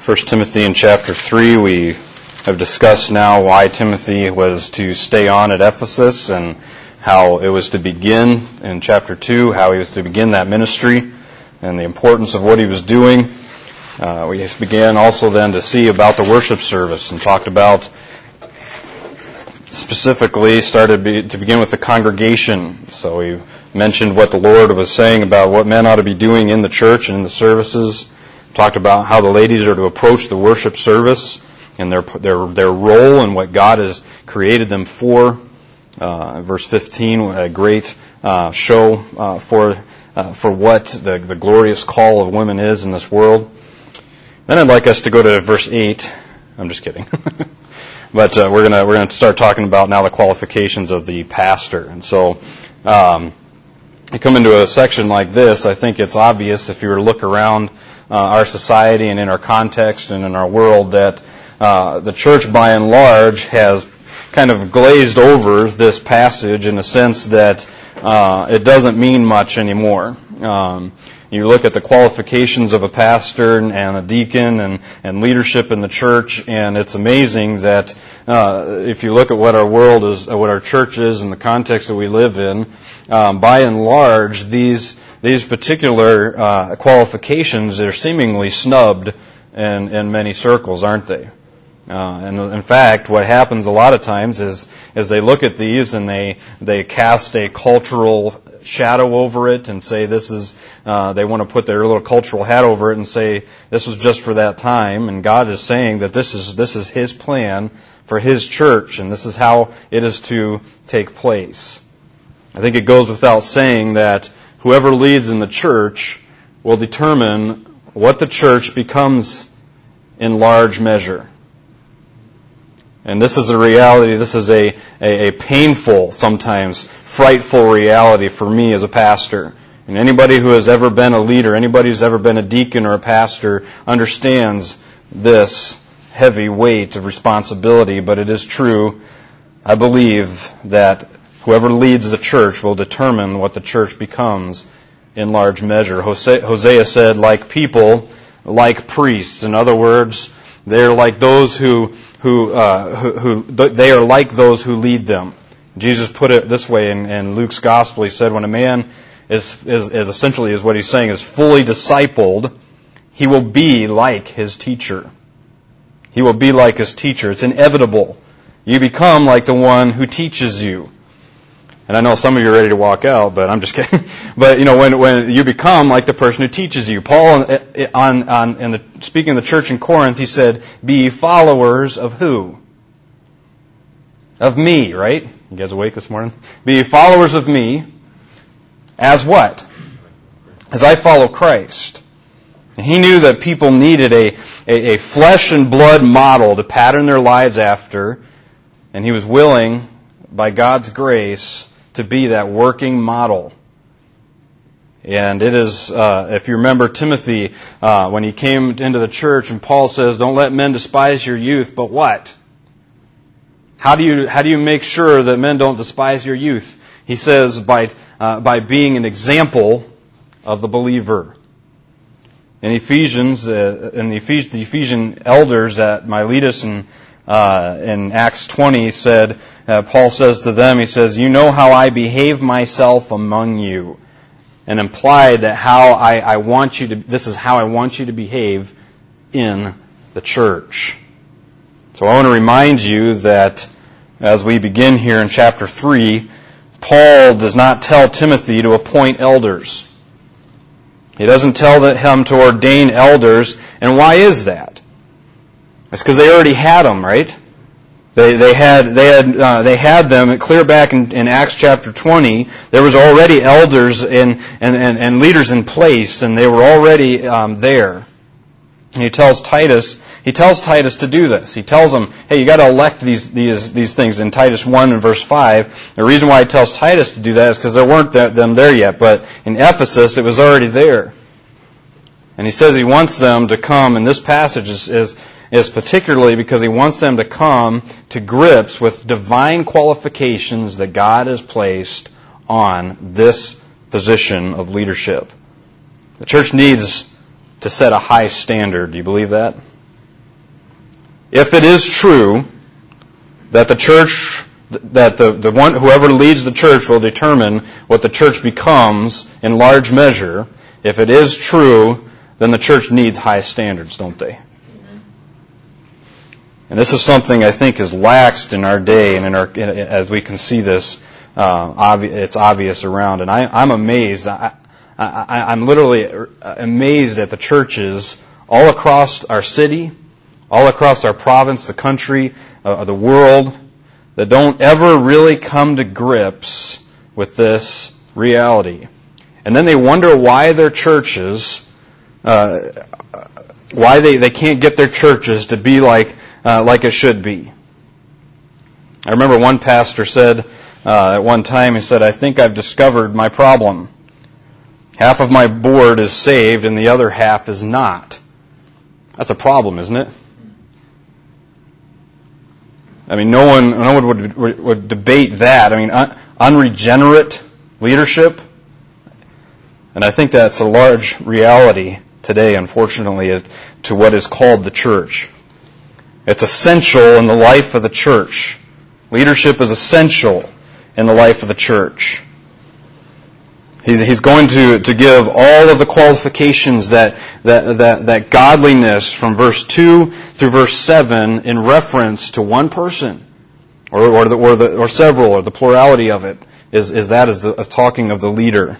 1 Timothy in chapter 3, we have discussed now why Timothy was to stay on at Ephesus and how it was to begin in chapter 2, how he was to begin that ministry and the importance of what he was doing. We began also then to see about the worship service and talked about specifically to begin with the congregation. So we mentioned what the Lord was saying about what men ought to be doing in the church and in the services. Talked about how the ladies are to approach the worship service and their role and what God has created them for. Verse 15, a great show for what the glorious call of women is in this world. Then I'd like us to go to verse 8. I'm just kidding. But we're gonna start talking about now the qualifications of the pastor. And so you come into a section like this, I think it's obvious if you were to look around our society and in our context and in our world that the church by and large has kind of glazed over this passage in the sense that it doesn't mean much anymore. You look at the qualifications of a pastor and a deacon and leadership in the church, and it's amazing that if you look at what our world is, what our church is, and the context that we live in, by and large, these particular qualifications are seemingly snubbed in many circles, aren't they? And in fact, what happens a lot of times is they look at these and they cast a cultural shadow over it and say this is, they want to put their little cultural hat over it and say this was just for that time. And God is saying that this is His plan for His church and this is how it is to take place. I think it goes without saying that whoever leads in the church will determine what the church becomes in large measure. And this is a reality, this is a painful, sometimes frightful reality for me as a pastor. And anybody who has ever been a leader, anybody who's ever been a deacon or a pastor understands this heavy weight of responsibility. But it is true, I believe, that whoever leads the church will determine what the church becomes in large measure. Hosea said, like people, like priests. In other words, they're like those who they are like those who lead them. Jesus put it this way in Luke's gospel. He said, when a man is essentially what he's saying is fully discipled, he will be like his teacher. He will be like his teacher. It's inevitable. You become like the one who teaches you. And I know some of you are ready to walk out, but I'm just kidding. But when you become like the person who teaches you. Paul, speaking of the church in Corinth, he said, "Be followers of who? Of me," right? You guys awake this morning? Be followers of me, as what? As I follow Christ. And he knew that people needed a flesh and blood model to pattern their lives after, and he was willing, by God's grace, to be that working model. And it is, if you remember Timothy, when he came into the church and Paul says, don't let men despise your youth, but what? How do you make sure that men don't despise your youth? He says, by being an example of the believer. In Ephesians, the Ephesian elders at Miletus in Acts 20 said, Paul says to them, he says, you know how I behave myself among you. And implied that this is how I want you to behave in the church. So I want to remind you that as we begin here in chapter 3, Paul does not tell Timothy to appoint elders. He doesn't tell him to ordain elders. And why is that? It's because they already had them, right? They had them clear back in Acts chapter 20. There was already elders and leaders in place, and they were already there. And he tells Titus to do this. He tells him, hey, you got to elect these things in Titus 1 and verse 5. The reason why he tells Titus to do that is because there weren't them there yet, but in Ephesus it was already there. And he says he wants them to come, and this passage is particularly because he wants them to come to grips with divine qualifications that God has placed on this position of leadership. The church needs to set a high standard. Do you believe that? if it is true that the church, that the one, whoever leads the church will determine what the church becomes in large measure, if it is true, then the church needs high standards, don't they? And this is something I think is laxed in our day, and as we can see this, it's obvious around. And I'm amazed. I'm literally amazed at the churches all across our city, all across our province, the country, the world, that don't ever really come to grips with this reality. And then they wonder why their churches, why they can't get their churches to be like it should be. I remember one pastor said at one time, he said, "I think I've discovered my problem. Half of my board is saved and the other half is not." That's a problem, isn't it? I mean, no one would debate that. I mean, unregenerate leadership. And I think that's a large reality today, unfortunately, to what is called the church. It's essential in the life of the church. Leadership is essential in the life of the church. He's going to give all of the qualifications that godliness from verse 2 through verse 7 in reference to one person, or several, or the plurality of it is talking of the leader.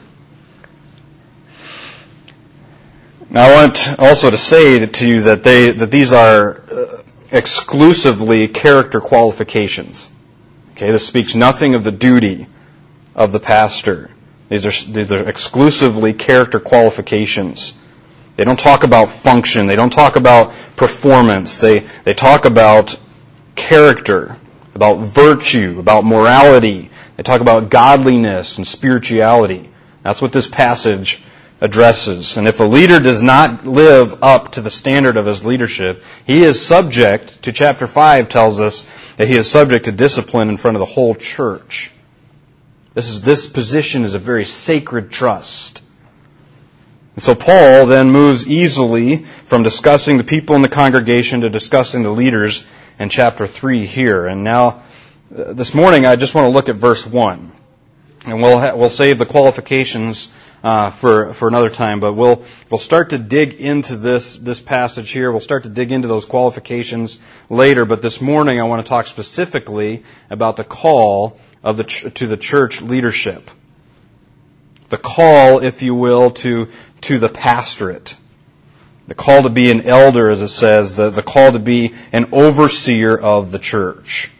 Now I want also to say to you that these are exclusively character qualifications. Okay, this speaks nothing of the duty of the pastor. These are exclusively character qualifications. They don't talk about function. They don't talk about performance. They talk about character, about virtue, about morality. They talk about godliness and spirituality. That's what this passage addresses. And if a leader does not live up to the standard of his leadership, he is subject to, chapter 5 tells us that he is subject to discipline in front of the whole church. This position is a very sacred trust. And so Paul then moves easily from discussing the people in the congregation to discussing the leaders in chapter 3 here. And now, this morning, I just want to look at verse 1. And we'll save the qualifications for another time, but we'll start to dig into this passage here. We'll start to dig into those qualifications later, but this morning I want to talk specifically about the call to the church leadership. The call, if you will, to the pastorate. The call to be an elder, as it says, the call to be an overseer of the church.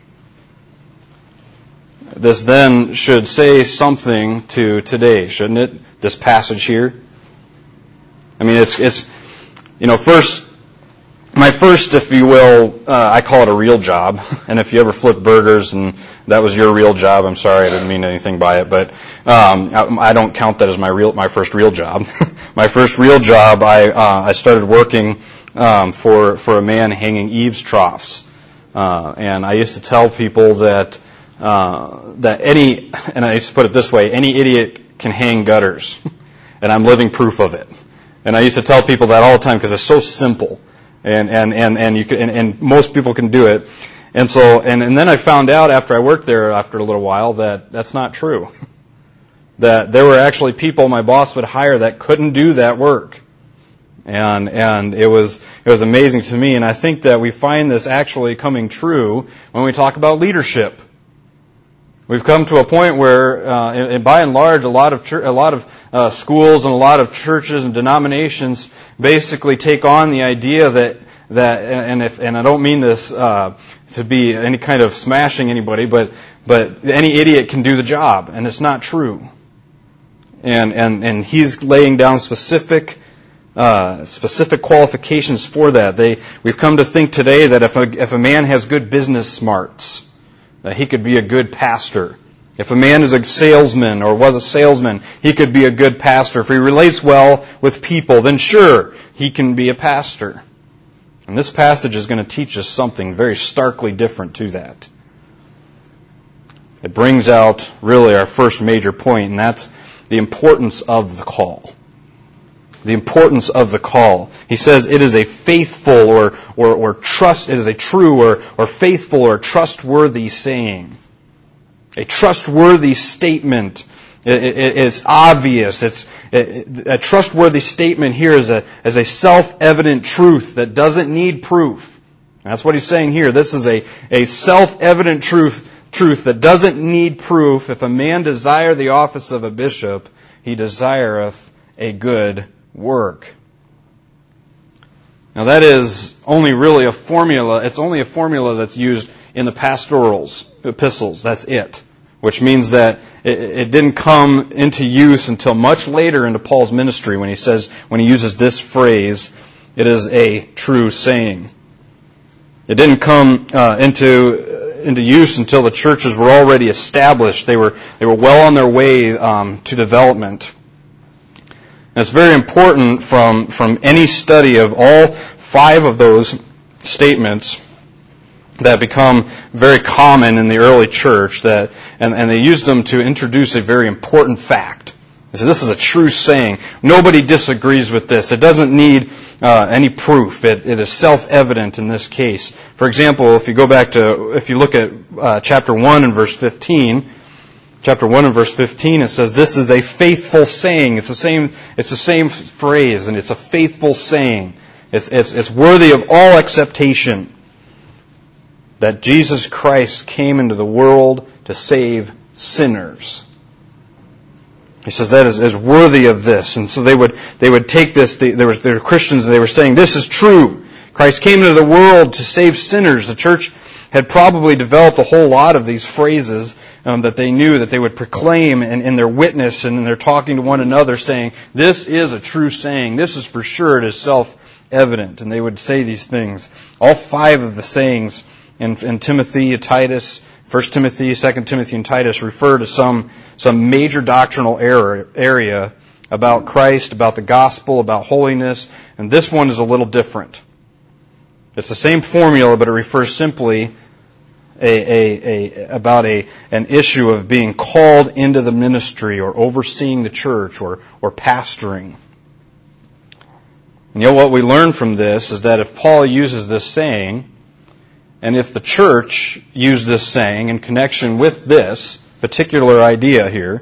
This then should say something to today, shouldn't it? This passage here. I mean, my first, if you will, I call it a real job. And if you ever flip burgers and that was your real job, I'm sorry, I didn't mean anything by it, but I don't count that as my first real job. My first real job, I started working for a man hanging eaves troughs, and I used to tell people that and I used to put it this way, any idiot can hang gutters, and I'm living proof of it. And I used to tell people that all the time because it's so simple, and most people can do it. And so, and then I found out after I worked there after a little while that that's not true. That there were actually people my boss would hire that couldn't do that work. And it was amazing to me, and I think that we find this actually coming true when we talk about leadership. We've come to a point where, by and large, a lot of schools and a lot of churches and denominations basically take on the idea that and I don't mean this to be any kind of smashing anybody, but any idiot can do the job, and it's not true. And he's laying down specific qualifications for that. We've come to think today that if a man has good business smarts, that he could be a good pastor. If a man is a salesman or was a salesman, he could be a good pastor. If he relates well with people, then sure, he can be a pastor. And this passage is going to teach us something very starkly different to that. It brings out really our first major point, and that's the importance of the call. the importance of the call. He says it is a faithful or trust. It is a true or faithful or trustworthy saying, a trustworthy statement. It's obvious. A trustworthy statement here is a self-evident truth that doesn't need proof. That's what he's saying here. This is a self-evident truth that doesn't need proof. If a man desire the office of a bishop, he desireth a good work. Now that is only really a formula. It's only a formula that's used in the pastorals, epistles. That's it. Which means that it didn't come into use until much later into Paul's ministry when he uses this phrase, it is a true saying. It didn't come into use until the churches were already established. They were well on their way to development. And it's very important from any study of all 5 of those statements that become very common in the early church, and they used them to introduce a very important fact. They said, this is a true saying. Nobody disagrees with this. It doesn't need any proof. It is self-evident in this case. For example, if you look at chapter 1 and verse 15, it says, this is a faithful saying. It's the same phrase, and it's a faithful saying. It's worthy of all acceptation that Jesus Christ came into the world to save sinners. He says that is worthy of this. And so they would take this, they were Christians, and they were saying, this is true. Christ came into the world to save sinners. The church had probably developed a whole lot of these phrases that they knew that they would proclaim in their witness and in their talking to one another, saying, this is a true saying. This is for sure. It is self-evident. And they would say these things. All 5 of the sayings in Timothy, Titus, 1 Timothy, 2 Timothy, and Titus refer to some major doctrinal area about Christ, about the gospel, about holiness, and this one is a little different. It's the same formula, but it refers simply about an issue of being called into the ministry or overseeing the church or pastoring. And what we learn from this is that if Paul uses this saying, and if the church used this saying in connection with this particular idea here,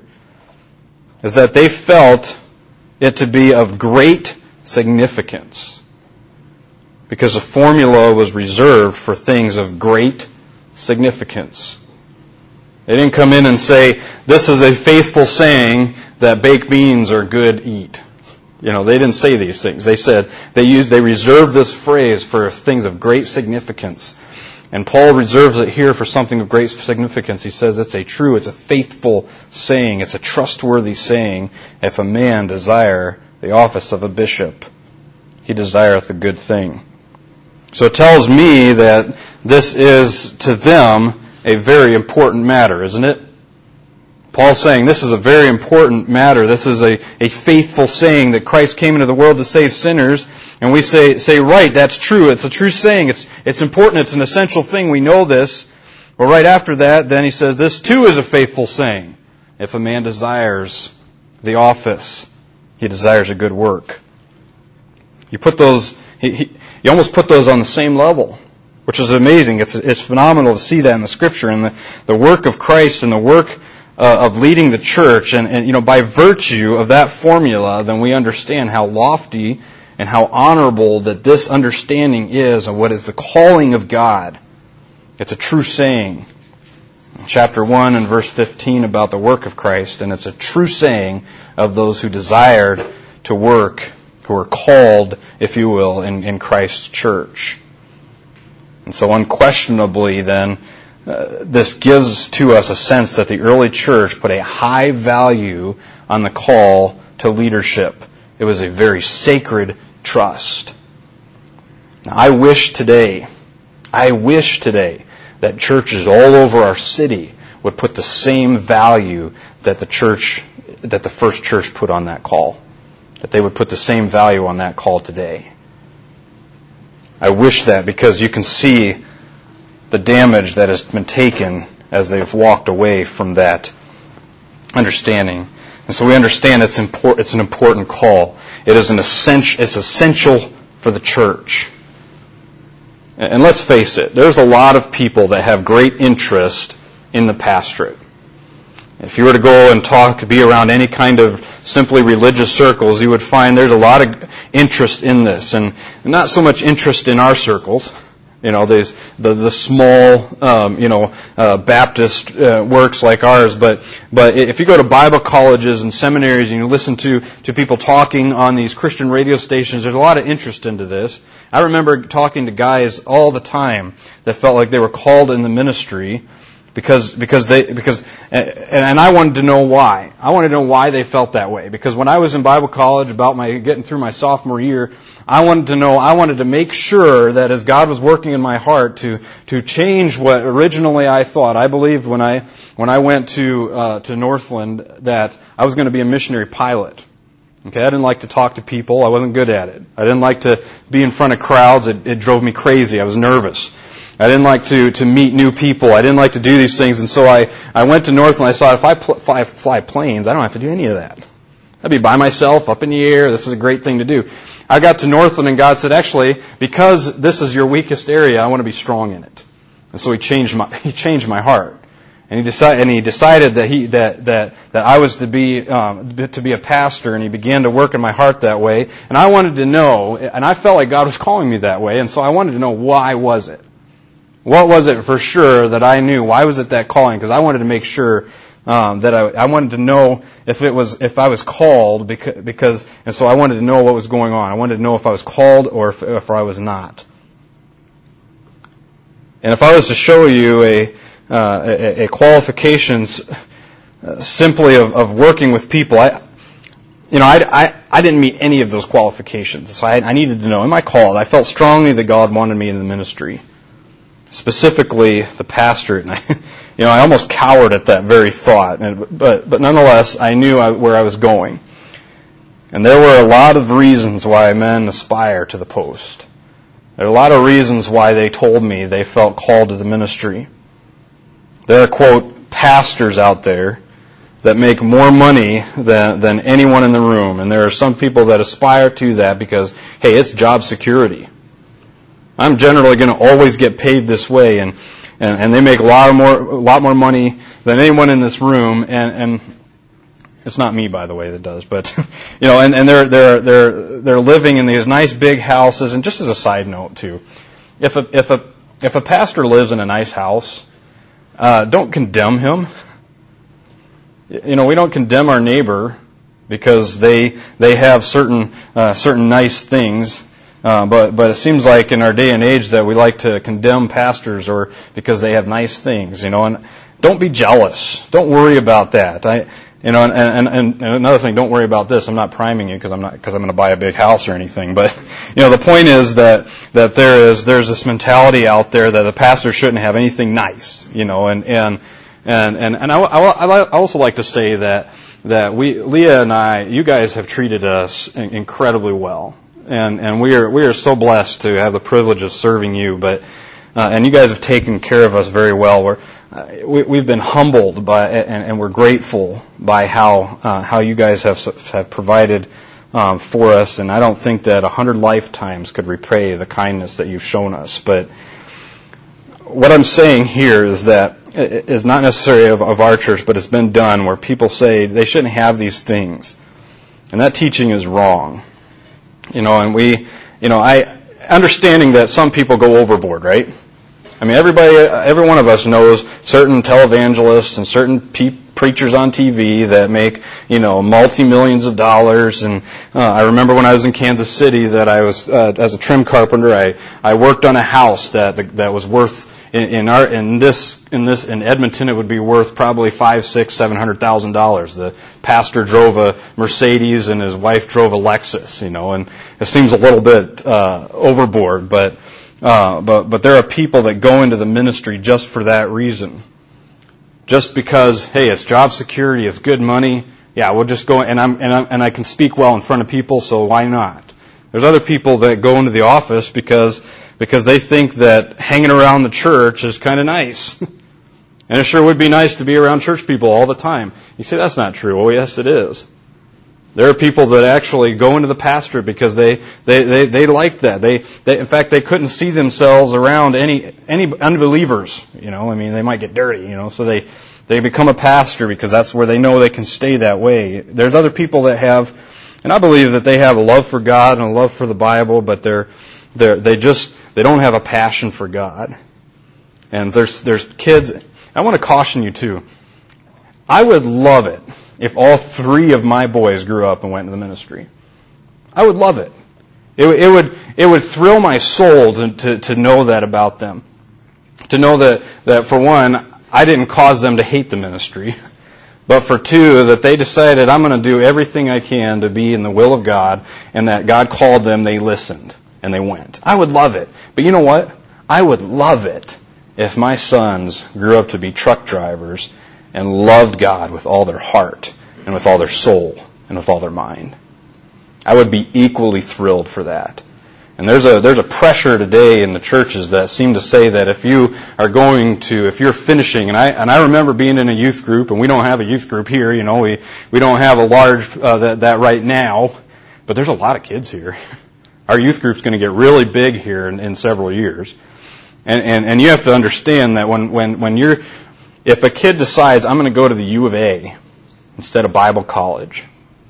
is that they felt it to be of great significance. Because the formula was reserved for things of great significance. They didn't come in and say, this is a faithful saying that baked beans are good eat. They didn't say these things. They said, they reserved this phrase for things of great significance. And Paul reserves it here for something of great significance. He says it's a faithful saying. It's a trustworthy saying. If a man desire the office of a bishop, he desireth a good thing. So it tells me that this is to them a very important matter, isn't it? Paul's saying this is a very important matter. This is a faithful saying that Christ came into the world to save sinners. And we say, right, that's true. It's a true saying. It's important. It's an essential thing. We know this. Well, right after that, then he says, this too is a faithful saying. If a man desires the office, he desires a good work. You put those, you almost put those on the same level, which is amazing. It's phenomenal to see that in the Scripture. And the work of Christ and the work of leading the church, and by virtue of that formula, then we understand how lofty and how honorable that this understanding is of what is the calling of God. It's a true saying. Chapter 1 and verse 15 about the work of Christ, and it's a true saying of those who desired to work, who are called, if you will, in Christ's church. And so unquestionably then, this gives to us a sense that the early church put a high value on the call to leadership. It was a very sacred trust. Now, I wish today that churches all over our city would put the same value that the first church put on that call. That they would put the same value on that call today. I wish that, because you can see the damage that has been taken as they've walked away from that understanding. And so we understand it's an important call. It's essential for the church. And let's face it, there's a lot of people that have great interest in the pastorate. If you were to go and be around any kind of simply religious circles, you would find there's a lot of interest in this, and not so much interest in our circles. There's the small, Baptist works like ours, but if you go to Bible colleges and seminaries and you listen to people talking on these Christian radio stations, there's a lot of interest into this. I remember talking to guys all the time that felt like they were called in the ministry because I wanted to know why. I wanted to know why they felt that way. Because when I was in Bible college, getting through my sophomore year, I wanted to make sure that as God was working in my heart to change what originally I thought. I believed when I went to Northland that I was going to be a missionary pilot. Okay, I didn't like to talk to people. I wasn't good at it. I didn't like to be in front of crowds. It drove me crazy. I was nervous. I didn't like to meet new people. I didn't like to do these things. And so I went to Northland. I thought, if I fly planes, I don't have to do any of that. I'd be by myself, up in the air. This is a great thing to do. I got to Northland, and God said, actually, because this is your weakest area, I want to be strong in it. And so He changed my heart. And He decided that I was to be a pastor, and He began to work in my heart that way. And I wanted to know, and I felt like God was calling me that way, and so I wanted to know, why was it? What was it for sure that I knew? Why was it that calling? Because I wanted to make sure that I wanted to know if I was called, and so I wanted to know what was going on. I wanted to know if I was called or if I was not. And if I was to show you a qualifications simply of working with people, I didn't meet any of those qualifications. So I needed to know, am I called? I felt strongly that God wanted me in the ministry, specifically the pastorate. And I almost cowered at that very thought. But nonetheless, I knew where I was going. And there were a lot of reasons why men aspire to the post. There are a lot of reasons why they told me they felt called to the ministry. There are, quote, pastors out there that make more money than anyone in the room. And there are some people that aspire to that because, hey, it's job security. I'm generally going to always get paid this way, and they make a lot more money than anyone in this room, and it's not me, by the way, that does, but and they're living in these nice big houses. And just as a side note too, if a pastor lives in a nice house, don't condemn him. We don't condemn our neighbor because they have certain nice things. But it seems like in our day and age that we like to condemn pastors or because they have nice things, and don't be jealous. Don't worry about that. And another thing, don't worry about this. I'm not priming you because I'm going to buy a big house or anything. But the point is that there's this mentality out there that the pastor shouldn't have anything nice, and I also like to say that Leah and I, you guys have treated us incredibly well. And we are so blessed to have the privilege of serving you, and you guys have taken care of us very well. We've been humbled by, and we're grateful by how you guys have provided for us. And I don't think that 100 lifetimes could repay the kindness that you've shown us. But what I'm saying here is that is not necessarily of our church, but it's been done where people say they shouldn't have these things, and that teaching is wrong. And I understanding that some people go overboard, right? I mean, every one of us knows certain televangelists and certain preachers on TV that make, multi-millions of dollars. And I remember when I was in Kansas City that I was as a trim carpenter, I worked on a house that was worth in Edmonton, it would be worth probably $500,000, $700,000. The pastor drove a Mercedes and his wife drove a Lexus, and it seems a little bit overboard, but there are people that go into the ministry just for that reason, just because, hey, it's job security, it's good money. Yeah, we'll just go, and I can speak well in front of people, so why not? There's other people that go into the office because they think that hanging around the church is kind of nice. And it sure would be nice to be around church people all the time. You say, that's not true. Well, yes, it is. There are people that actually go into the pastorate because they like that. They in fact, they couldn't see themselves around any unbelievers. They might get dirty, so they become a pastor because that's where they know they can stay that way. There's other people that have, and I believe that they have a love for God and a love for the Bible, but they don't have a passion for God. And there's kids. I want to caution you too. I would love it if all 3 of my boys grew up and went into the ministry. I would love it. It would thrill my soul to know that about them. To know that for one, I didn't cause them to hate the ministry. But for 2, that they decided, I'm going to do everything I can to be in the will of God, and that God called them, they listened, and they went. I would love it. But you know what? I would love it if my sons grew up to be truck drivers and loved God with all their heart and with all their soul and with all their mind. I would be equally thrilled for that. And there's a pressure today in the churches that seem to say that if you're finishing, and I remember being in a youth group, and we don't have a youth group here, we don't have a large, that right now, but there's a lot of kids here. Our youth group's going to get really big here in several years. And you have to understand that if a kid decides, I'm going to go to the U of A instead of Bible college,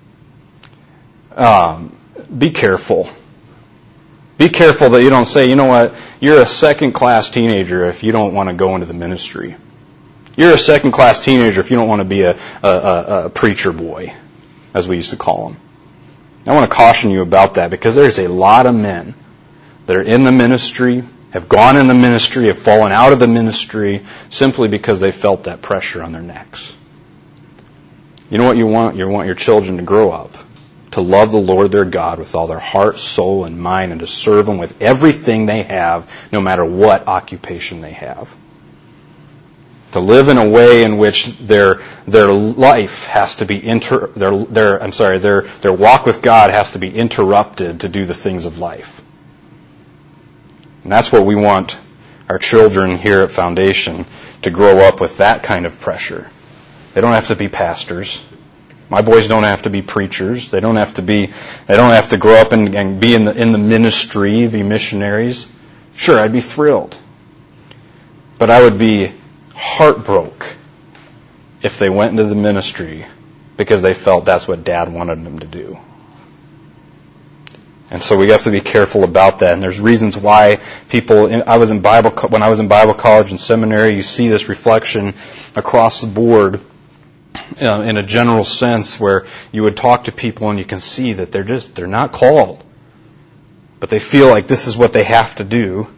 be careful. Be careful that you don't say, you know what, you're a second-class teenager if you don't want to go into the ministry. You're a second-class teenager if you don't want to be a preacher boy, as we used to call them. I want to caution you about that because there's a lot of men that are in the ministry, have gone in the ministry, have fallen out of the ministry simply because they felt that pressure on their necks. You know what you want? You want your children to grow up, to love the Lord their God with all their heart, soul, and mind, and to serve Him with everything they have, no matter what occupation they have. To live in a way in which their life has to be their walk with God has to be interrupted to do the things of life. And that's what we want our children here at Foundation to grow up with, that kind of pressure. They don't have to be pastors. My boys don't have to be preachers. They don't have to grow up and be in the ministry, be missionaries. Sure, I'd be thrilled. But I would be heartbroken if they went into the ministry because they felt that's what Dad wanted them to do. And so we have to be careful about that. And there's reasons why when I was in Bible college and seminary, you see this reflection across the board in a general sense, where you would talk to people and you can see that they're not called, but they feel like this is what they have to do.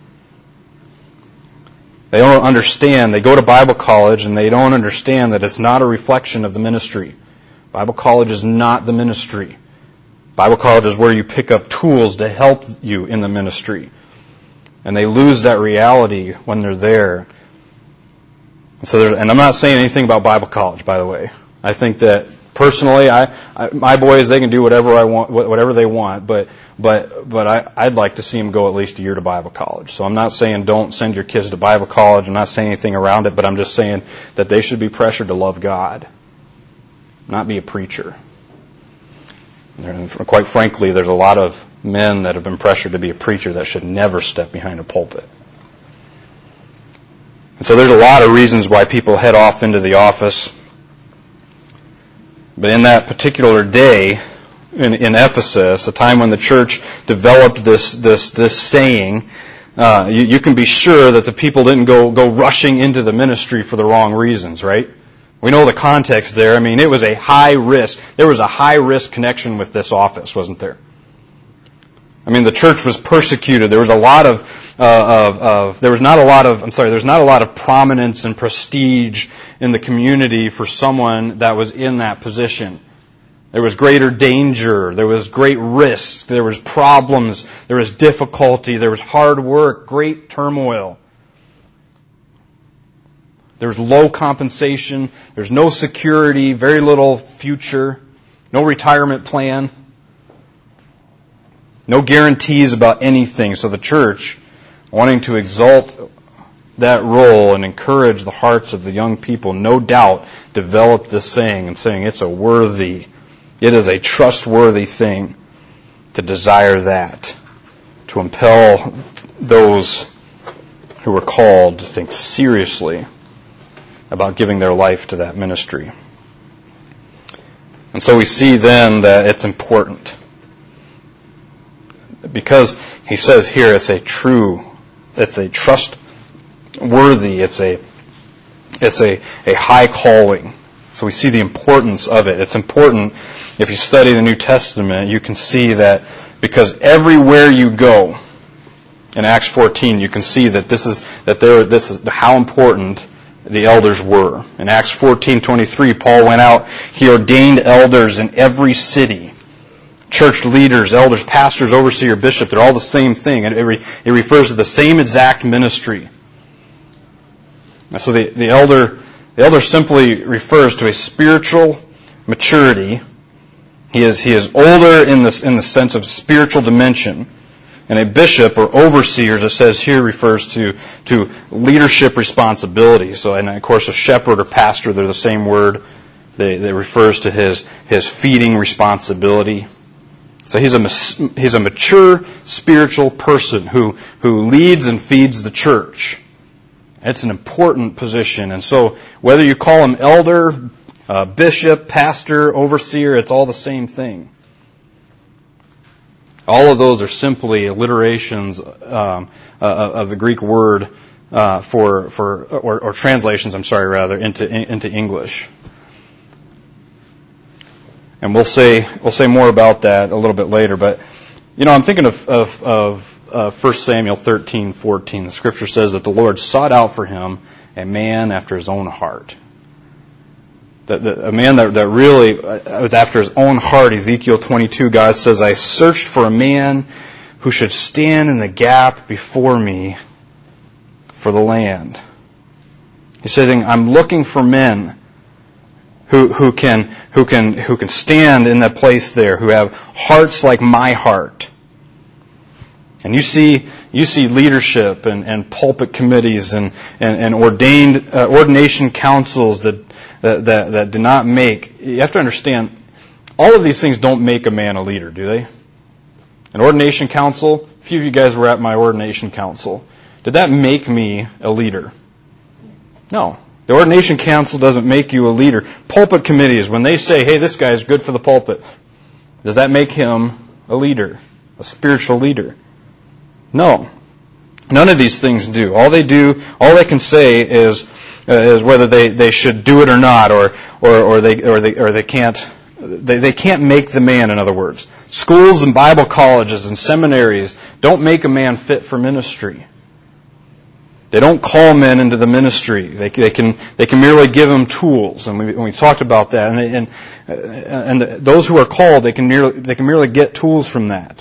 They don't understand. They go to Bible college and they don't understand that it's not a reflection of the ministry. Bible college is not the ministry. Bible college is where you pick up tools to help you in the ministry. And they lose that reality when they're there. And I'm not saying anything about Bible college, by the way. I think that personally, my boys, they can do whatever they want, but I'd like to see them go at least a year to Bible college. So I'm not saying don't send your kids to Bible college. I'm not saying anything around it, but I'm just saying that they should be pressured to love God, not be a preacher. And quite frankly, there's a lot of men that have been pressured to be a preacher that should never step behind a pulpit. And so there's a lot of reasons why people head off into the office. But in that particular day in Ephesus, a time when the church developed this saying, you can be sure that the people didn't go rushing into the ministry for the wrong reasons, right? We know the context there. I mean, it was a high risk. There was a high risk connection with this office, wasn't there? I mean, the church was persecuted. There was there's not a lot of prominence and prestige in the community for someone that was in that position. There was greater danger. There was great risk. There was problems. There was difficulty. There was hard work, great turmoil. There was low compensation. There's no security, very little future, no retirement plan. No guarantees about anything. So the church, wanting to exalt that role and encouraged the hearts of the young people, no doubt developed this saying and saying it is a trustworthy thing to desire that, to impel those who were called to think seriously about giving their life to that ministry. And so we see then that it's important. Because he says here it's a trustworthy, it's a high calling. So we see the importance of it. It's important. If you study the New Testament, you can see that because everywhere you go in Acts 14, you can see that this is how important the elders were. In Acts 14:23, Paul went out. He ordained elders in every city. Church leaders, elders, pastors, overseer, bishop, they're all the same thing. And it refers to the same exact ministry. And so the elder simply refers to a spiritual maturity. He is older in the sense of spiritual dimension. And a bishop or overseer, as it says here, refers to leadership responsibility. So, and of course, a shepherd or pastor, they're the same word. They refers to his feeding responsibility. So he's a mature spiritual person who leads and feeds the church. It's an important position. And so whether you call him elder, bishop, pastor, overseer, it's all the same thing. All of those are simply alliterations of the Greek word or translations, into English. And we'll say more about that a little bit later. But I'm thinking of 1 Samuel 13:14. The Scripture says that the Lord sought out for him a man after his own heart. A man that really was after his own heart. Ezekiel 22, God says, I searched for a man who should stand in the gap before me for the land. He's saying, I'm looking for men who can stand in that place there, who have hearts like my heart. And you see leadership and pulpit committees and ordination councils that do not make. You have to understand, all of these things don't make a man a leader, do they? An ordination council. A few of you guys were at my ordination council. Did that make me a leader? No. The ordination council doesn't make you a leader. Pulpit committees, when they say, hey, this guy is good for the pulpit, does that make him a leader, a spiritual leader? No. None of these things do. All they can say is whether they should do it or not, or they can't make the man, in other words. Schools and Bible colleges and seminaries don't make a man fit for ministry. They don't call men into the ministry. They can merely give them tools, and we talked about that. And those who are called, they can merely get tools from that.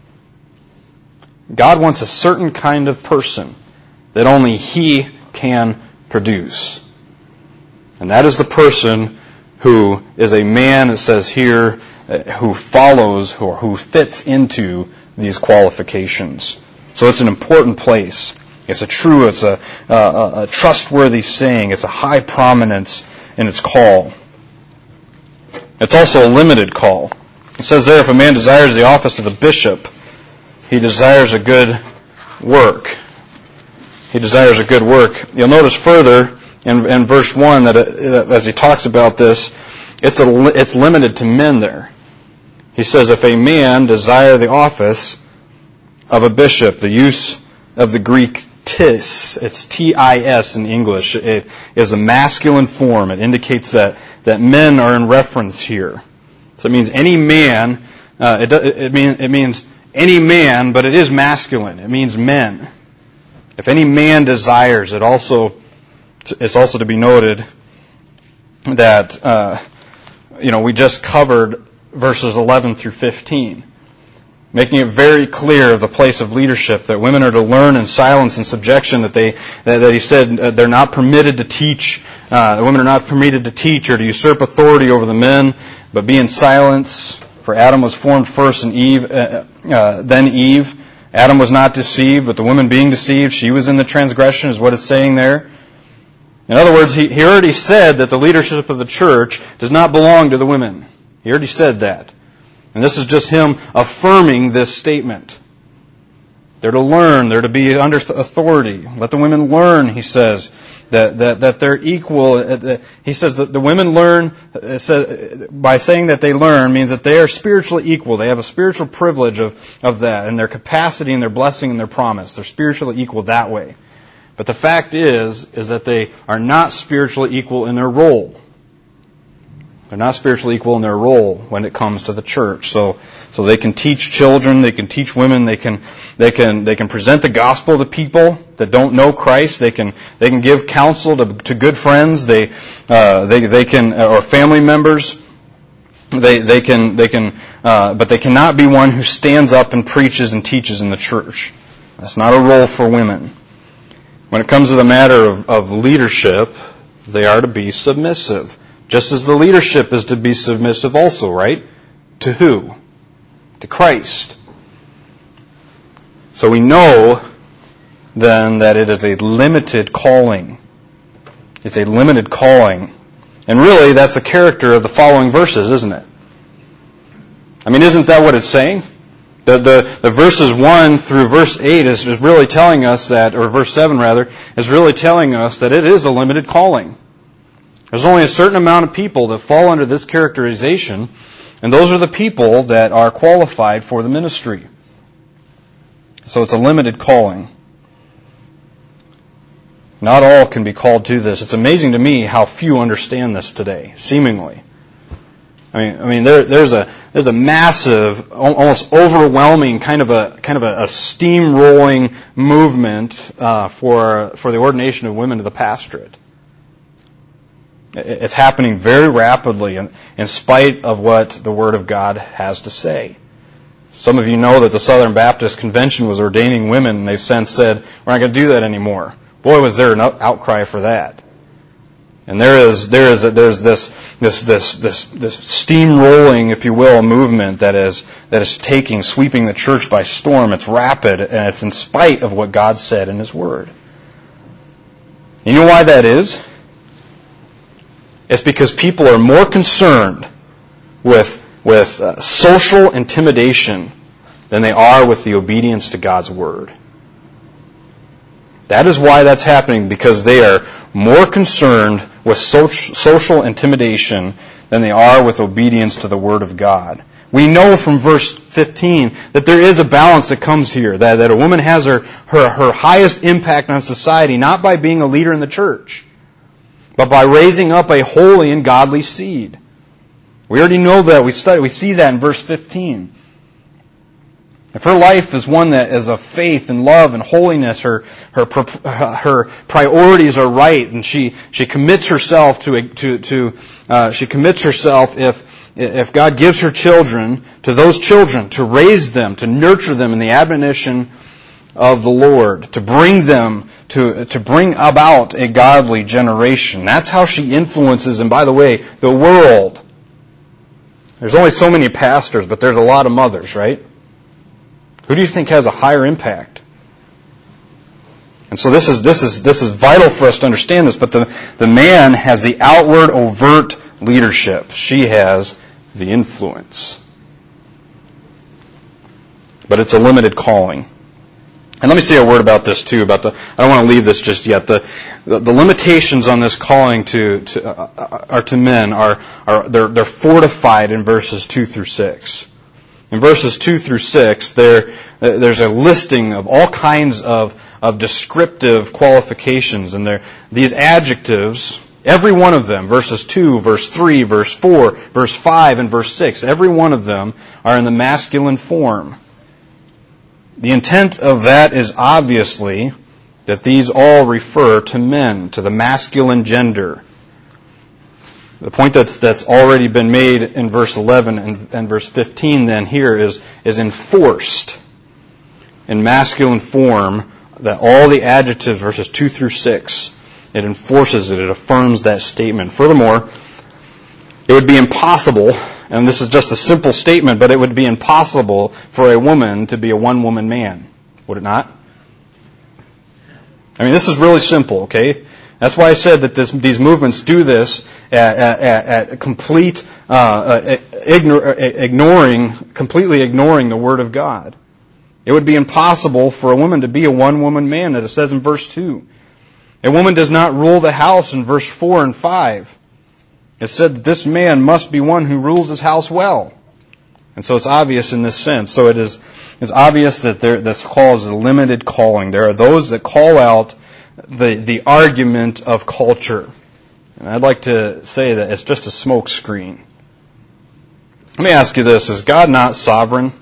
God wants a certain kind of person that only He can produce, and that is the person who is a man, it says here, who follows or who fits into these qualifications. So it's an important place. It's a trustworthy saying. It's a high prominence in its call. It's also a limited call. It says there, if a man desires the office of the bishop, he desires a good work. He desires a good work. You'll notice further in verse 1 that as he talks about this, it's limited to men there. He says, if a man desire the office of a bishop, the use of the Greek tis, it's T-I-S in English. It is a masculine form. It indicates that men are in reference here. So it means any man. It means any man, but it is masculine. It means men. If any man desires, it's also to be noted that we just covered verses 11 through 15. Making it very clear of the place of leadership, that women are to learn in silence and subjection, that he said they're not permitted to teach, women are not permitted to teach or to usurp authority over the men, but be in silence. For Adam was formed first and then Eve, Adam was not deceived, but the woman being deceived, she was in the transgression, is what it's saying there. In other words, he already said that the leadership of the church does not belong to the women. He already said that. And this is just him affirming this statement. They're to learn, they're to be under authority. Let the women learn, he says, that they're equal. He says that the women learn, by saying that they learn, means that they are spiritually equal. They have a spiritual privilege of that, and their capacity and their blessing and their promise. They're spiritually equal that way. But the fact is that they are not spiritually equal in their role. They're not spiritually equal in their role when it comes to the church. So they can teach children, they can teach women, they can present the gospel to people that don't know Christ. They can give counsel to good friends. They can, or family members. But they cannot be one who stands up and preaches and teaches in the church. That's not a role for women. When it comes to the matter of leadership, they are to be submissive. Just as the leadership is to be submissive also, right? To who? To Christ. So we know then that it is a limited calling. It's a limited calling. And really, that's the character of the following verses, isn't it? I mean, isn't that what it's saying? The verses 1 through verse 8 is really telling us that, or verse 7 rather, is really telling us that it is a limited calling. There's only a certain amount of people that fall under this characterization, and those are the people that are qualified for the ministry. So it's a limited calling. Not all can be called to this. It's amazing to me how few understand this today, seemingly. I mean, there's a massive, almost overwhelming kind of a steamrolling movement for the ordination of women to the pastorate. It's happening very rapidly in spite of what the Word of God has to say. Some of you know that the Southern Baptist Convention was ordaining women, and they've since said, we're not going to do that anymore. Boy, was there an outcry for that. And there's this steamrolling, if you will, movement that is sweeping the church by storm. It's rapid, and it's in spite of what God said in His Word. You know why that is? It's because people are more concerned with social intimidation than they are with the obedience to God's Word. That is why that's happening, because they are more concerned with social intimidation than they are with obedience to the Word of God. We know from verse 15 that there is a balance that comes here, that a woman has her highest impact on society not by being a leader in the church, but by raising up a holy and godly seed. We already know that. We see that in verse 15. If her life is one that is of faith and love and holiness, her priorities are right, and she commits herself she commits herself if God gives her children to those children, to raise them, to nurture them in the admonition of the Lord, to bring them to bring about a godly generation. That's how she influences, and by the way, the world. There's only so many pastors, but there's a lot of mothers, right? Who do you think has a higher impact? And so this is vital for us to understand this, but the man has the outward, overt leadership. She has the influence. But it's a limited calling. And let me say a word about this too. I don't want to leave this just yet. The limitations on this calling to men they're fortified in verses 2 through 6. In verses 2 through 6, there's a listing of all kinds of descriptive qualifications, and these adjectives, every one of them, verses 2, verse 3, verse 4, verse 5, and verse 6, every one of them are in the masculine form. The intent of that is obviously that these all refer to men, to the masculine gender. The point that's already been made in verse 11 and verse 15 then here is enforced in masculine form, that all the adjectives, verses 2 through 6, it enforces it, it affirms that statement. Furthermore, it would be impossible, and this is just a simple statement, but it would be impossible for a woman to be a one-woman man. would it not? I mean, this is really simple, okay? That's why I said that these movements do this at complete completely ignoring the Word of God. It would be impossible for a woman to be a one-woman man, as it says in verse 2. A woman does not rule the house in verse 4 and 5. It said that this man must be one who rules his house well. And so it's obvious in this sense. So it's obvious that this call is a limited calling. There are those that call out the argument of culture. And I'd like to say that it's just a smoke screen. Let me ask you this. Is God not sovereign?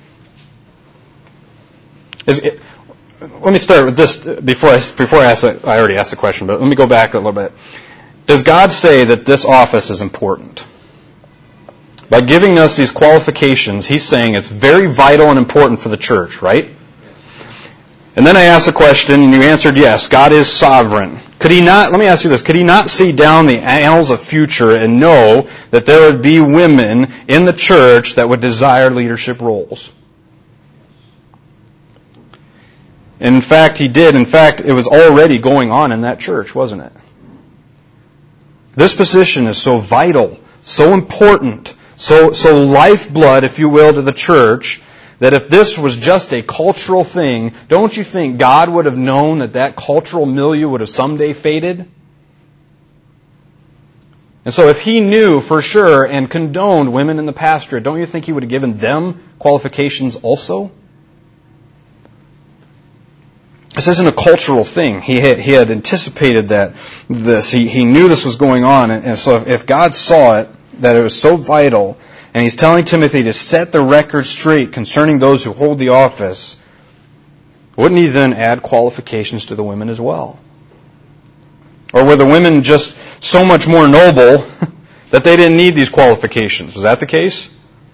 Let me start with this before I ask it. I already asked the question, but let me go back a little bit. Does God say that this office is important? By giving us these qualifications, He's saying it's very vital and important for the church, right? And then I asked the question, and you answered yes, God is sovereign. Could He not, let me ask you this, could He not see down the annals of future and know that there would be women in the church that would desire leadership roles? And in fact, He did. In fact, it was already going on in that church, wasn't it? This position is so vital, so important, so lifeblood, if you will, to the church, that if this was just a cultural thing, don't you think God would have known that cultural milieu would have someday faded? And so if He knew for sure and condoned women in the pastorate, don't you think He would have given them qualifications also? This isn't a cultural thing. He had anticipated this. He knew this was going on. And so if God saw it, that it was so vital, and He's telling Timothy to set the record straight concerning those who hold the office, wouldn't He then add qualifications to the women as well? Or were the women just so much more noble that they didn't need these qualifications? Was that the case?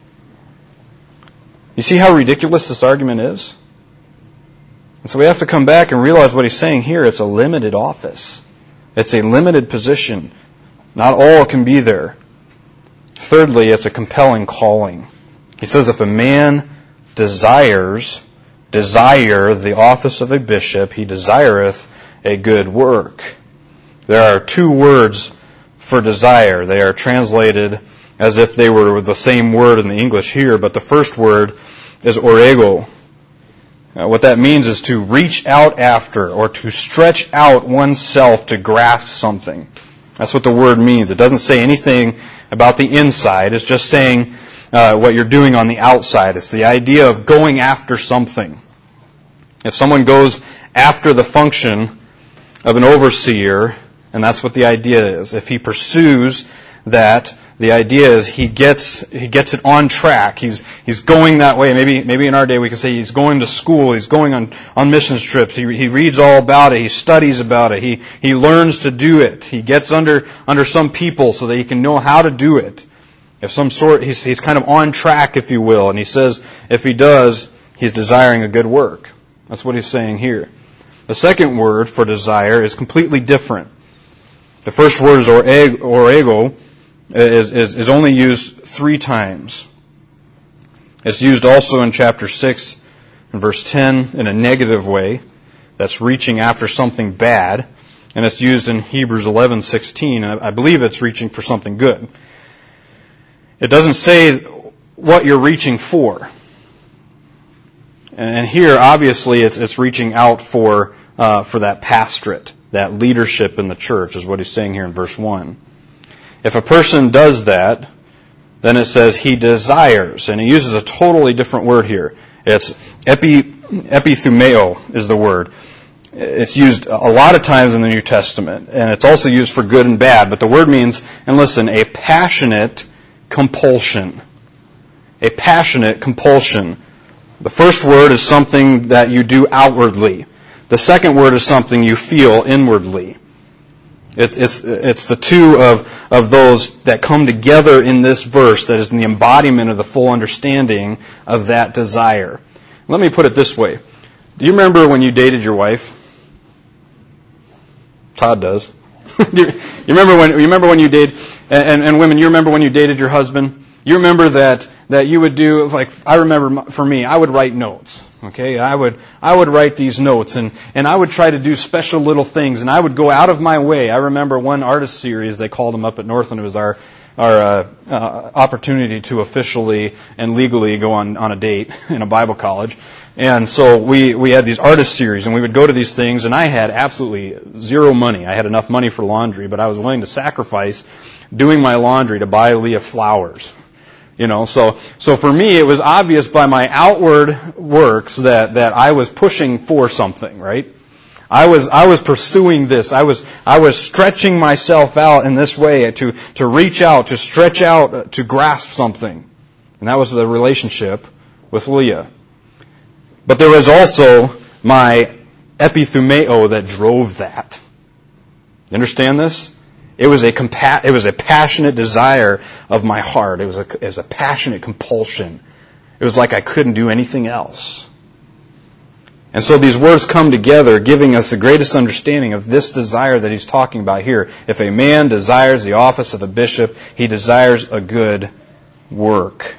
You see how ridiculous this argument is? And so we have to come back and realize what He's saying here. It's a limited office. It's a limited position. Not all can be there. Thirdly, it's a compelling calling. He says if a man desire the office of a bishop, he desireth a good work. There are two words for desire. They are translated as if they were the same word in the English here, but the first word is orego. What that means is to reach out after or to stretch out oneself to grasp something. That's what the word means. It doesn't say anything about the inside. It's just saying what you're doing on the outside. It's the idea of going after something. If someone goes after the function of an overseer, and that's what the idea is, if he pursues that, the idea is he gets it on track. He's going that way. Maybe in our day we could say he's going to school. He's going on missions trips. He reads all about it. He studies about it. He learns to do it. He gets under some people so that he can know how to do it. If some sort, he's kind of on track, if you will. And he says if he does, he's desiring a good work. That's what he's saying here. The second word for desire is completely different. The first word is orego. Is only used 3 times. It's used also in chapter 6 and verse 10 in a negative way. That's reaching after something bad. And it's used in Hebrews 11:16. I believe it's reaching for something good. It doesn't say what you're reaching for. And here, obviously, it's reaching out for that pastorate, that leadership in the church, is what he's saying here in verse 1. If a person does that, then it says he desires, and he uses a totally different word here. It's epithumeo is the word. It's used a lot of times in the New Testament, and it's also used for good and bad, but the word means, and listen, a passionate compulsion. A passionate compulsion. The first word is something that you do outwardly. The second word is something you feel inwardly. It's the two of those that come together in this verse that is in the embodiment of the full understanding of that desire. Let me put it this way. Do you remember when you dated your wife? Todd does. You remember when you dated, and women, you remember when you dated your husband? You remember that you would do, like, I remember for me, I would write notes. Okay, I would write these notes, and I would try to do special little things, and I would go out of my way. I remember one artist series, they called them up at Northland. It was our opportunity to officially and legally go on a date in a Bible college. And so we had these artist series, and we would go to these things, and I had absolutely zero money. I had enough money for laundry, but I was willing to sacrifice doing my laundry to buy Leah flowers. So for me, it was obvious by my outward works that I was pushing for something, right? I was pursuing this. I was stretching myself out in this way to reach out, to stretch out, to grasp something. And that was the relationship with Leah. But there was also my epithumeo that drove that. You understand this? It was a passionate desire of my heart. It was a passionate compulsion. It was like I couldn't do anything else. And so these words come together, giving us the greatest understanding of this desire that he's talking about here. If a man desires the office of a bishop, he desires a good work.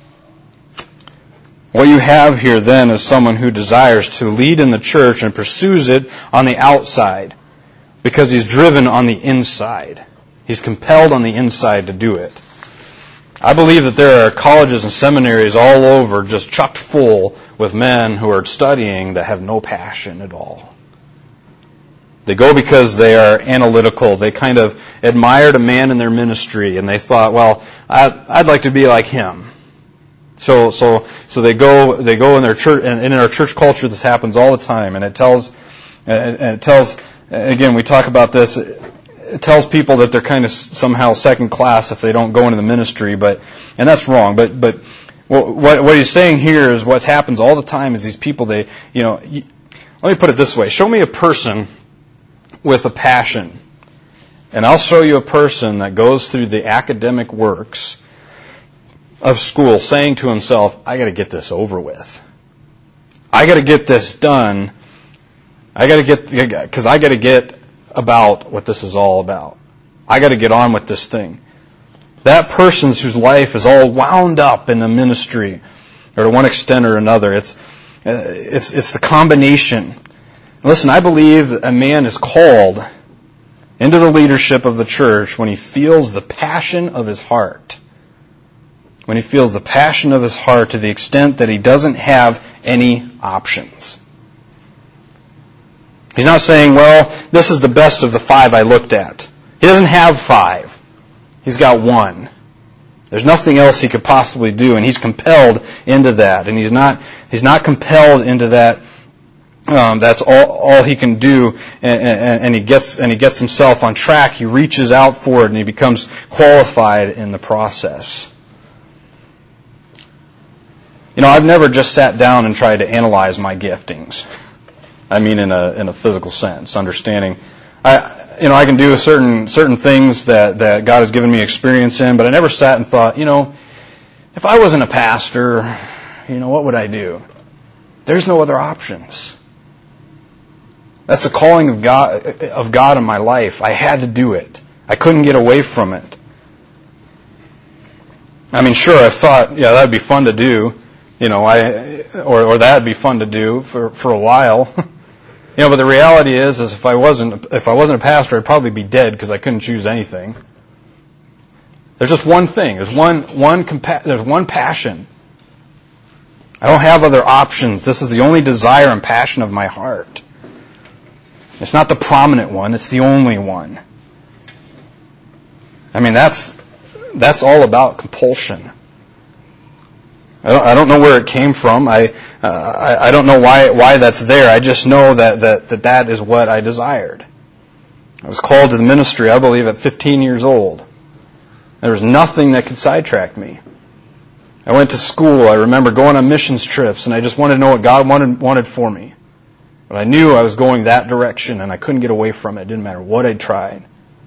What you have here then is someone who desires to lead in the church and pursues it on the outside, because he's driven on the inside. He's compelled on the inside to do it. I believe that there are colleges and seminaries all over just chock full with men who are studying that have no passion at all. They go because they are analytical. They kind of admired a man in their ministry, and they thought, well, I'd like to be like him. So they go in their church, and in our church culture this happens all the time, and it tells again, we talk about this. It tells people that they're kind of somehow second class if they don't go into the ministry, and that's wrong. But what he's saying here is what happens all the time is these people, let me put it this way. Show me a person with a passion, and I'll show you a person that goes through the academic works of school saying to himself, I got to get this over with. I got to get this done. Because I got to get about what this is all about. I got to get on with this thing. That person whose life is all wound up in the ministry, or to one extent or another, it's the combination. Listen, I believe that a man is called into the leadership of the church when he feels the passion of his heart. When he feels the passion of his heart to the extent that he doesn't have any options. He's not saying, well, this is the best of the 5 I looked at. He doesn't have 5. He's got 1. There's nothing else he could possibly do, and he's compelled into that. And he's not compelled into that. That's all he can do, and he gets himself on track. He reaches out for it, and he becomes qualified in the process. I've never just sat down and tried to analyze my giftings. I mean, in a physical sense, understanding. I can do certain things that God has given me experience in, but I never sat and thought, if I wasn't a pastor, what would I do? There's no other options. That's the calling of God in my life. I had to do it. I couldn't get away from it. I mean, sure, I thought, that'd be fun to do. Or that'd be fun to do for a while. But the reality is if I wasn't a pastor, I'd probably be dead because I couldn't choose anything. There's just one thing. There's one passion. I don't have other options. This is the only desire and passion of my heart. It's not the prominent one. It's the only one. I mean, that's all about compulsion. I don't know where it came from. I don't know why that's there. I just know that is what I desired. I was called to the ministry, I believe, at 15 years old. There was nothing that could sidetrack me. I went to school. I remember going on missions trips, and I just wanted to know what God wanted for me. But I knew I was going that direction, and I couldn't get away from it. It didn't matter what I tried.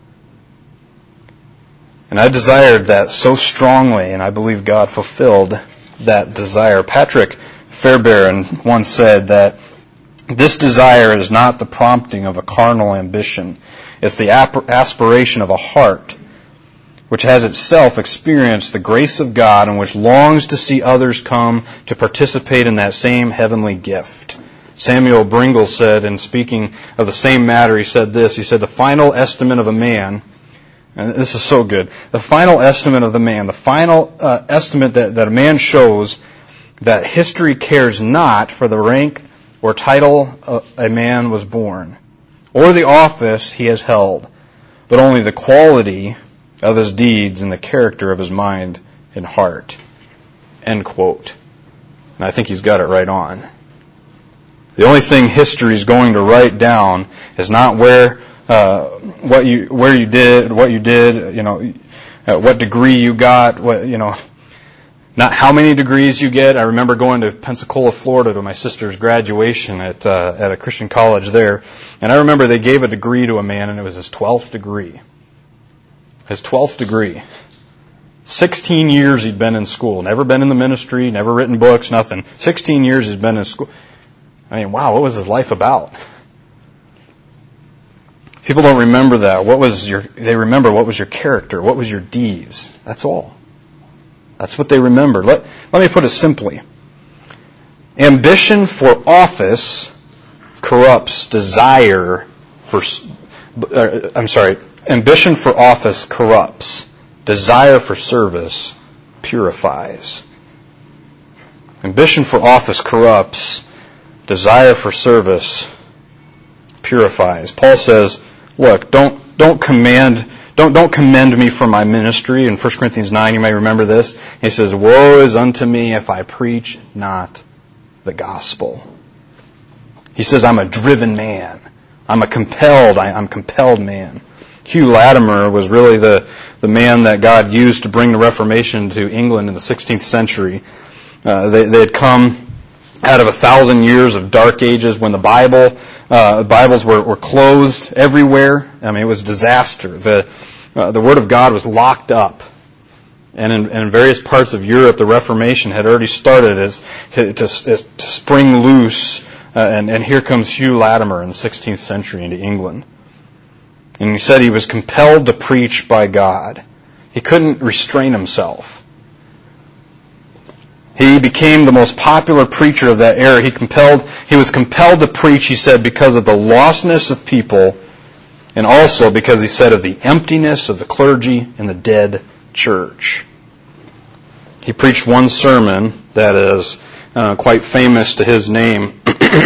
And I desired that so strongly, and I believe God fulfilled that desire. Patrick Fairbairn once said that this desire is not the prompting of a carnal ambition. It's the aspiration of a heart which has itself experienced the grace of God and which longs to see others come to participate in that same heavenly gift. Samuel Bringle said, in speaking of the same matter, he said this, he said, the final estimate of a man, and this is so good, the final estimate of the man, the final estimate that a man shows that history cares not for the rank or title a man was born, or the office he has held, but only the quality of his deeds and the character of his mind and heart. End quote. And I think he's got it right on. The only thing history is going to write down is not what you did, what degree you got, not how many degrees you get. I remember going to Pensacola, Florida to my sister's graduation at a Christian college there. And I remember they gave a degree to a man, and it was his 12th degree. His 12th degree. 16 years he'd been in school. Never been in the ministry, never written books, nothing. 16 years he's been in school. I mean, wow, what was his life about? People don't remember that. They remember what was your character, what was your deeds. That's all. That's what they remember. Let me put it simply. Ambition for office corrupts desire ambition for office corrupts. Desire for service purifies. Ambition for office corrupts. Desire for service purifies. Paul says, look, don't commend me for my ministry. In 1 Corinthians 9, you may remember this. He says, woe is unto me if I preach not the gospel. He says, I'm a driven man. I'm compelled man. Hugh Latimer was really the man that God used to bring the Reformation to England in the 16th century. They had come out of 1,000 years of dark ages when the Bibles were closed everywhere. I mean, it was disaster. The Word of God was locked up. And in various parts of Europe, the Reformation had already started to spring loose. And here comes Hugh Latimer in the 16th century into England. And he said he was compelled to preach by God. He couldn't restrain himself. He became the most popular preacher of that era. He was compelled to preach, he said, because of the lostness of people, and also because, he said, of the emptiness of the clergy and the dead church. He preached one sermon that is quite famous to his name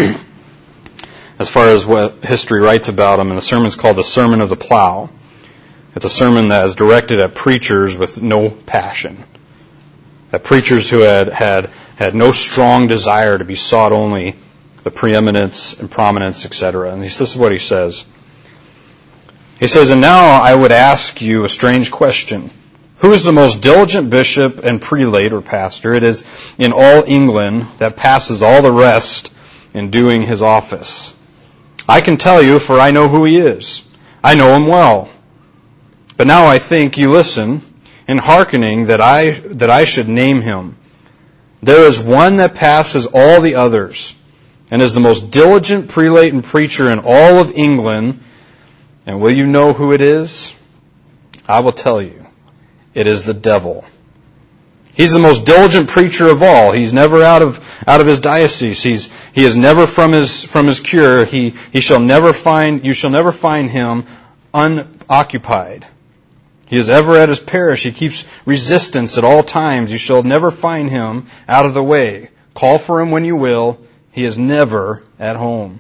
as far as what history writes about him, and the sermon is called the Sermon of the Plow. It's a sermon that is directed at preachers with no passion. At preachers who had no strong desire to be sought only the preeminence and prominence, etc. And this is what he says. He says, and now I would ask you a strange question. Who is the most diligent bishop and prelate or pastor it is in all England that passes all the rest in doing his office? I can tell you, for I know who he is. I know him well. But now I think you listen, in hearkening that I should name him. There is one that passes all the others, and is the most diligent prelate and preacher in all of England. And will you know who it is? I will tell you. It is the devil. He's the most diligent preacher of all. He's never out of his diocese. He is never from his cure. You shall never find him unoccupied. He is ever at his parish. He keeps resistance at all times. You shall never find him out of the way. Call for him when you will. He is never at home.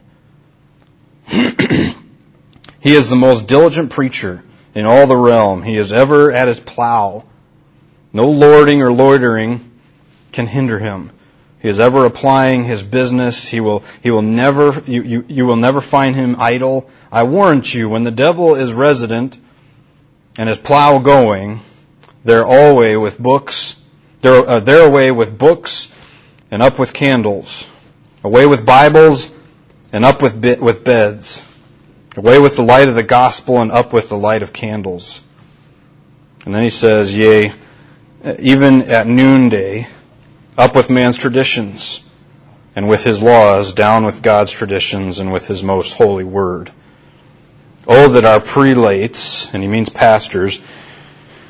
He is the most diligent preacher in all the realm. He is ever at his plow. No lording or loitering can hinder him. He is ever applying his business. You will never find him idle. I warrant you, when the devil is resident and his plow going, they're away with books. They're away with books and up with candles. Away with Bibles and up with beds. Away with the light of the gospel and up with the light of candles. And then he says, yea, even at noonday, up with man's traditions, and with his laws, down with God's traditions, and with his most holy word. Oh, that our prelates, and he means pastors,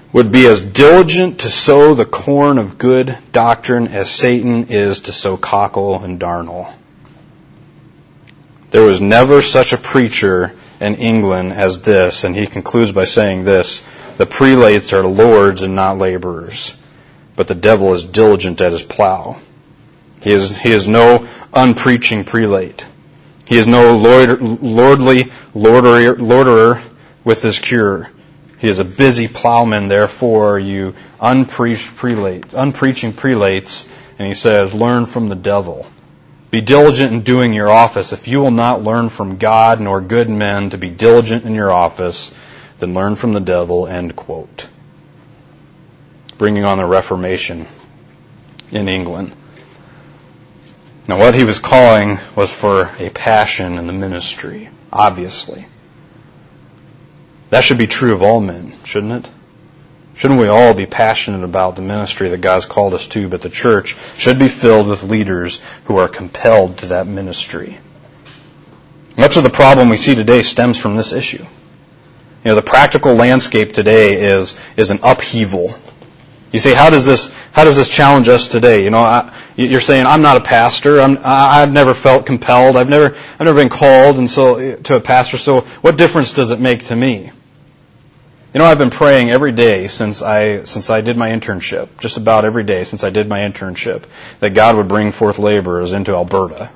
would be as diligent to sow the corn of good doctrine as Satan is to sow cockle and darnel. There was never such a preacher in England as this, and he concludes by saying this: the prelates are lords and not laborers, but the devil is diligent at his plow. He is no unpreaching prelate. He is no lordly loiterer with his cure. He is a busy plowman, therefore, you unpreaching prelates, and he says, learn from the devil. Be diligent in doing your office. If you will not learn from God nor good men to be diligent in your office, then learn from the devil, end quote. Bringing on the Reformation in England. Now what he was calling was for a passion in the ministry, obviously. That should be true of all men, shouldn't it? Shouldn't we all be passionate about the ministry that God's called us to, but the church should be filled with leaders who are compelled to that ministry. Much of the problem we see today stems from this issue. The practical landscape today is an upheaval. You say, how does this challenge us today? You're saying, I'm not a pastor. I've never felt compelled. I've never been called to a pastor. So what difference does it make to me? I've been praying every day since I did my internship, just about every day since I did my internship, that God would bring forth laborers into Alberta.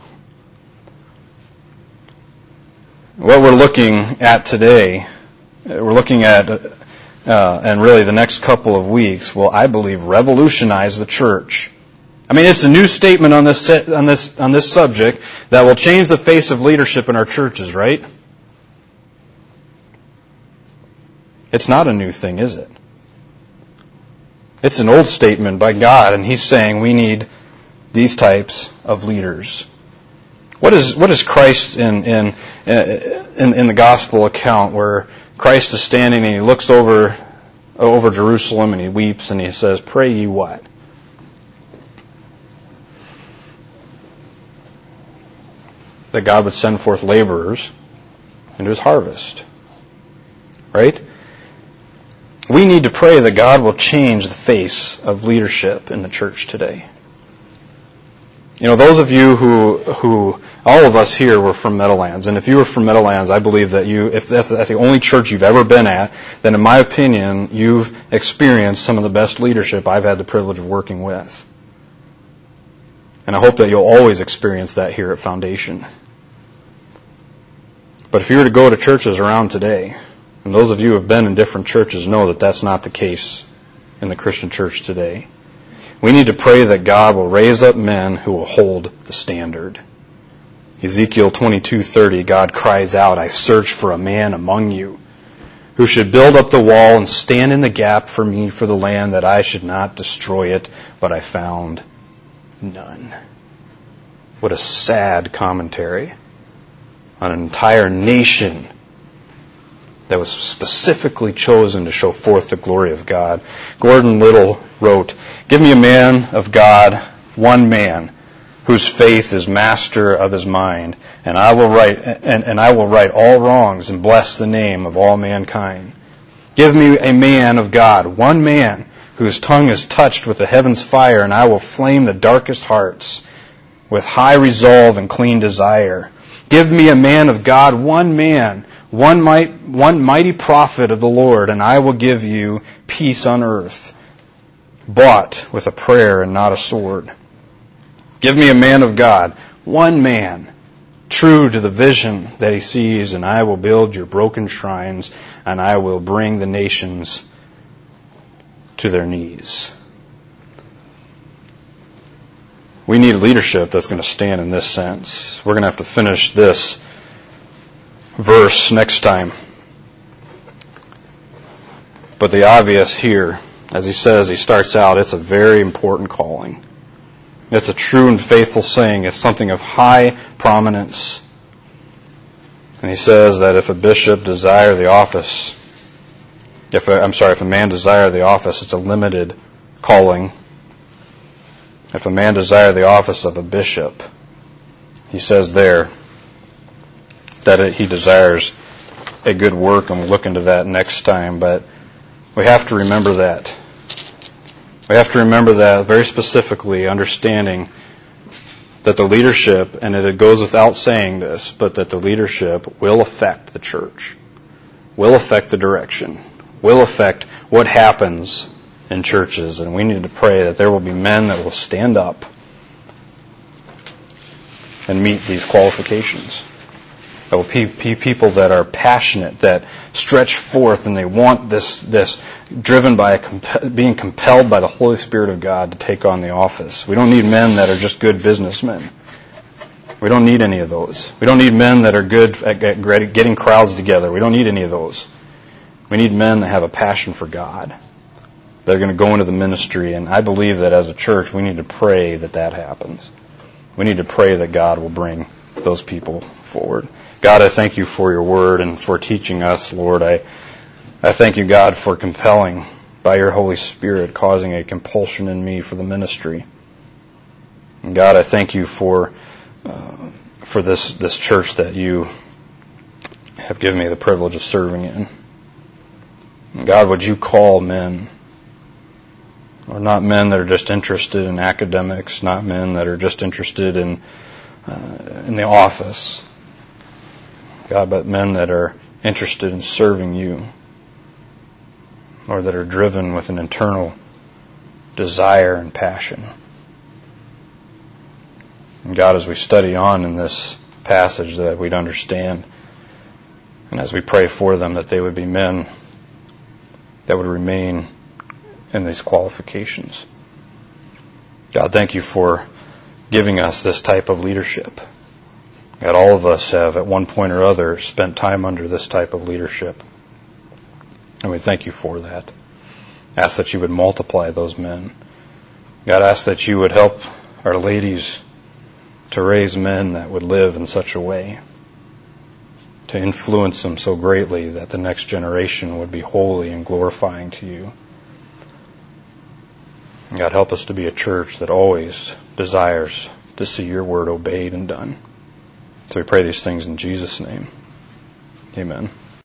What we're looking at today, and really the next couple of weeks, will, I believe, revolutionize the church. It's a new statement on this subject that will change the face of leadership in our churches, right? It's not a new thing, is it? It's an old statement by God, and He's saying we need these types of leaders. What is Christ in the gospel account where Christ is standing and He looks over Jerusalem and He weeps and He says, "Pray ye what?" That God would send forth laborers into His harvest. Right? We need to pray that God will change the face of leadership in the church today. Those of you who all of us here were from Meadowlands, and if you were from Meadowlands, I believe that if that's the only church you've ever been at, then in my opinion, you've experienced some of the best leadership I've had the privilege of working with. And I hope that you'll always experience that here at Foundation. But if you were to go to churches around today, and those of you who have been in different churches know that that's not the case in the Christian church today. We need to pray that God will raise up men who will hold the standard. Ezekiel 22:30, God cries out, "I search for a man among you who should build up the wall and stand in the gap for me for the land, that I should not destroy it, but I found none." What a sad commentary on an entire nation that was specifically chosen to show forth the glory of God. Gordon Little wrote, "Give me a man of God, one man, whose faith is master of his mind, and I will right all wrongs and bless the name of all mankind. Give me a man of God, one man, whose tongue is touched with the heaven's fire, and I will flame the darkest hearts with high resolve and clean desire. Give me a man of God, one man, one mighty prophet of the Lord, and I will give you peace on earth, bought with a prayer and not a sword. Give me a man of God, one man, true to the vision that he sees, and I will build your broken shrines, and I will bring the nations to their knees." We need leadership that's going to stand in this sense. We're going to have to finish this verse next time. But the obvious here, as he says, he starts out, it's a very important calling. It's a true and faithful saying. It's something of high prominence. And he says that if a bishop desire the office, if a man desire the office, it's a limited calling. If a man desire the office of a bishop, he says there that he desires a good work, and we'll look into that next time. But We have to remember that. We have to remember that very specifically, understanding that the leadership, and it goes without saying this, but that the leadership will affect the church, will affect the direction, will affect what happens in churches. And we need to pray that there will be men that will stand up and meet these qualifications. There will be people that are passionate, that stretch forth, and they want this driven by being compelled by the Holy Spirit of God to take on the office. We don't need men that are just good businessmen. We don't need any of those. We don't need men that are good at getting crowds together. We don't need any of those. We need men that have a passion for God. They're going to go into the ministry, and I believe that as a church we need to pray that that happens. We need to pray that God will bring those people forward. God, I thank you for your word and for teaching us, Lord. I thank you, God, for compelling by your Holy Spirit, causing a compulsion in me for the ministry. And God, I thank you for this church that you have given me the privilege of serving in. And God, would you call men, or not men that are just interested in academics, not men that are just interested in the office, God, but men that are interested in serving you, or that are driven with an internal desire and passion. And God, as we study on in this passage, that we'd understand, and as we pray for them, that they would be men that would remain in these qualifications. God, thank you for giving us this type of leadership. God, all of us have at one point or other spent time under this type of leadership. And we thank you for that. Ask that you would multiply those men. God, ask that you would help our ladies to raise men that would live in such a way, to influence them so greatly that the next generation would be holy and glorifying to you. God, help us to be a church that always desires to see your word obeyed and done. So we pray these things in Jesus' name. Amen.